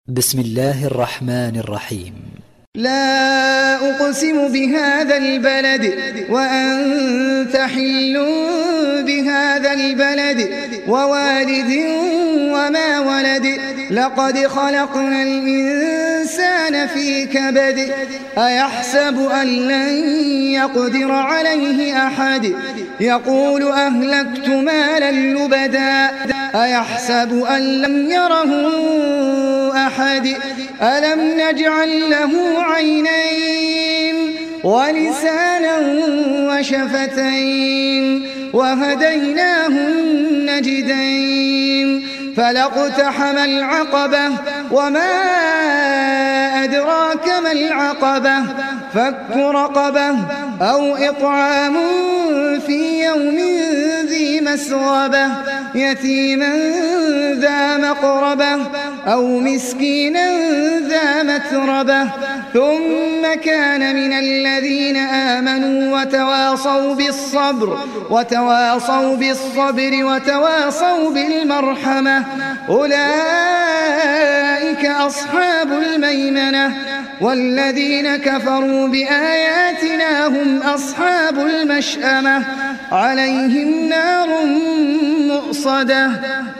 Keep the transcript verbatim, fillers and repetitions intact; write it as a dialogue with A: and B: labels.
A: بسم الله الرحمن الرحيم.
B: لا أقسم بهذا البلد وأنت حل بهذا البلد ووالد وما ولد لقد خلقنا الإنسان في كبد أيحسب أن لن يقدر عليه أحد يقول أهلكت مالا لبدا أيحسب أن لم يره أحد ألم نجعل له عينين ولسانا وشفتين وهديناه النجدين فلاقتحم العقبة وما أدراك ما العقبة فك رقبة أو إطعام في يوم ذي مسغبة يتيما ذا مقربة أو مسكينا ذا متربة ثم كان من الذين آمنوا وتواصوا بالصبر وتواصوا بالصبر وتواصوا بالمرحمة أولئك أصحاب الميمنة والذين كفروا بآياتنا هم أصحاب المشأمة عليهم نار مؤصدة